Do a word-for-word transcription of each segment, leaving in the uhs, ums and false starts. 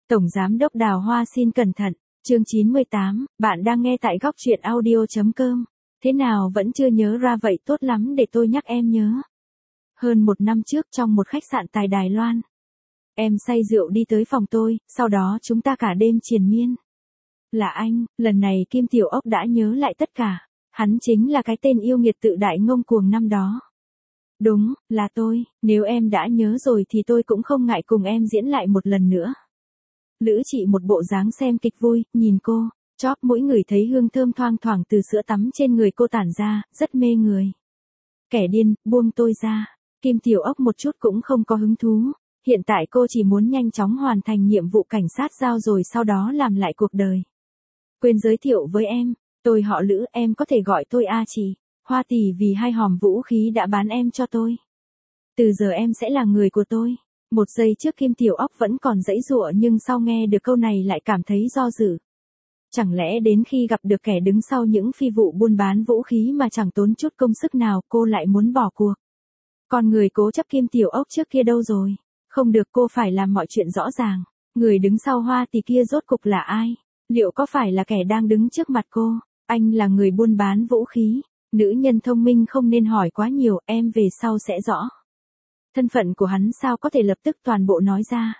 Tổng Giám đốc Đào Hoa xin cẩn thận, chương chín mươi tám, bạn đang nghe tại góc truyện audio.com. Thế nào vẫn chưa nhớ ra vậy, tốt lắm để tôi nhắc em nhớ. Hơn một năm trước trong một khách sạn tại Đài Loan. Em say rượu đi tới phòng tôi, sau đó chúng ta cả đêm triền miên. Là anh, lần này Kim Tiểu Ốc đã nhớ lại tất cả. Hắn chính là cái tên yêu nghiệt tự đại ngông cuồng năm đó. Đúng, là tôi, nếu em đã nhớ rồi thì tôi cũng không ngại cùng em diễn lại một lần nữa. Lữ Chị một bộ dáng xem kịch vui, nhìn cô, chóp mũi người thấy hương thơm thoang thoảng từ sữa tắm trên người cô tản ra, rất mê người. Kẻ điên, buông tôi ra. Kim Tiểu Ốc một chút cũng không có hứng thú. Hiện tại cô chỉ muốn nhanh chóng hoàn thành nhiệm vụ cảnh sát giao rồi sau đó làm lại cuộc đời. Quên giới thiệu với em, tôi họ Lữ, em có thể gọi tôi A Chị. Hoa tỷ vì hai hòm vũ khí đã bán em cho tôi. Từ giờ em sẽ là người của tôi. Một giây trước Kim Tiểu Ốc vẫn còn giãy giụa nhưng sau nghe được câu này lại cảm thấy do dự. Chẳng lẽ đến khi gặp được kẻ đứng sau những phi vụ buôn bán vũ khí mà chẳng tốn chút công sức nào cô lại muốn bỏ cuộc. Còn người cố chấp Kim Tiểu Ốc trước kia đâu rồi? Không được, cô phải làm mọi chuyện rõ ràng. Người đứng sau Hoa tỷ kia rốt cục là ai? Liệu có phải là kẻ đang đứng trước mặt cô? Anh là người buôn bán vũ khí. Nữ nhân thông minh không nên hỏi quá nhiều, em về sau sẽ rõ. Thân phận của hắn sao có thể lập tức toàn bộ nói ra.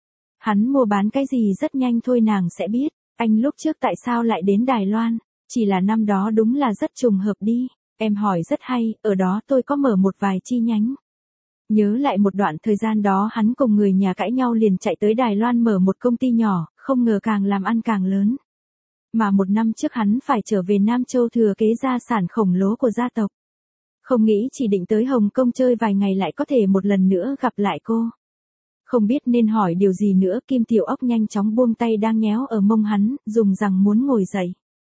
Hắn mua bán cái gì rất nhanh thôi nàng sẽ biết. Anh lúc trước tại sao lại đến Đài Loan? Chỉ là năm đó đúng là rất trùng hợp đi. Em hỏi rất hay, ở đó tôi có mở một vài chi nhánh. Nhớ lại một đoạn thời gian đó hắn cùng người nhà cãi nhau liền chạy tới Đài Loan mở một công ty nhỏ, không ngờ càng làm ăn càng lớn. Mà một năm trước hắn phải trở về Nam Châu thừa kế gia sản khổng lồ của gia tộc. Không nghĩ chỉ định tới Hồng Kông chơi vài ngày lại có thể một lần nữa gặp lại cô. Không biết nên hỏi điều gì nữa, Kim Tiểu Ốc nhanh chóng buông tay đang nhéo ở mông hắn, dùng rằng muốn ngồi dậy.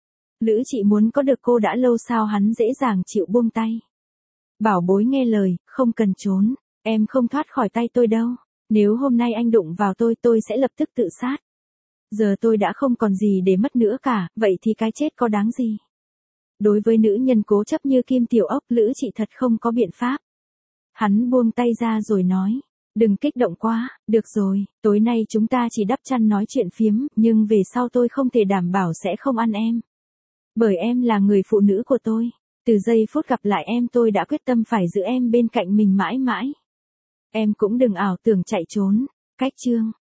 Lữ Chị muốn có được cô đã lâu sao hắn dễ dàng chịu buông tay. Bảo bối nghe lời, không cần trốn, em không thoát khỏi tay tôi đâu. Nếu hôm nay anh đụng vào tôi tôi sẽ lập tức tự sát. Giờ tôi đã không còn gì để mất nữa cả, vậy thì cái chết có đáng gì? Đối với nữ nhân cố chấp như Kim Tiểu Ốc, Lữ Chị thật không có biện pháp. Hắn buông tay ra rồi nói, đừng kích động quá, được rồi, tối nay chúng ta chỉ đắp chăn nói chuyện phiếm, nhưng về sau tôi không thể đảm bảo sẽ không ăn em. Bởi em là người phụ nữ của tôi, từ giây phút gặp lại em tôi đã quyết tâm phải giữ em bên cạnh mình mãi mãi. Em cũng đừng ảo tưởng chạy trốn, cách chương.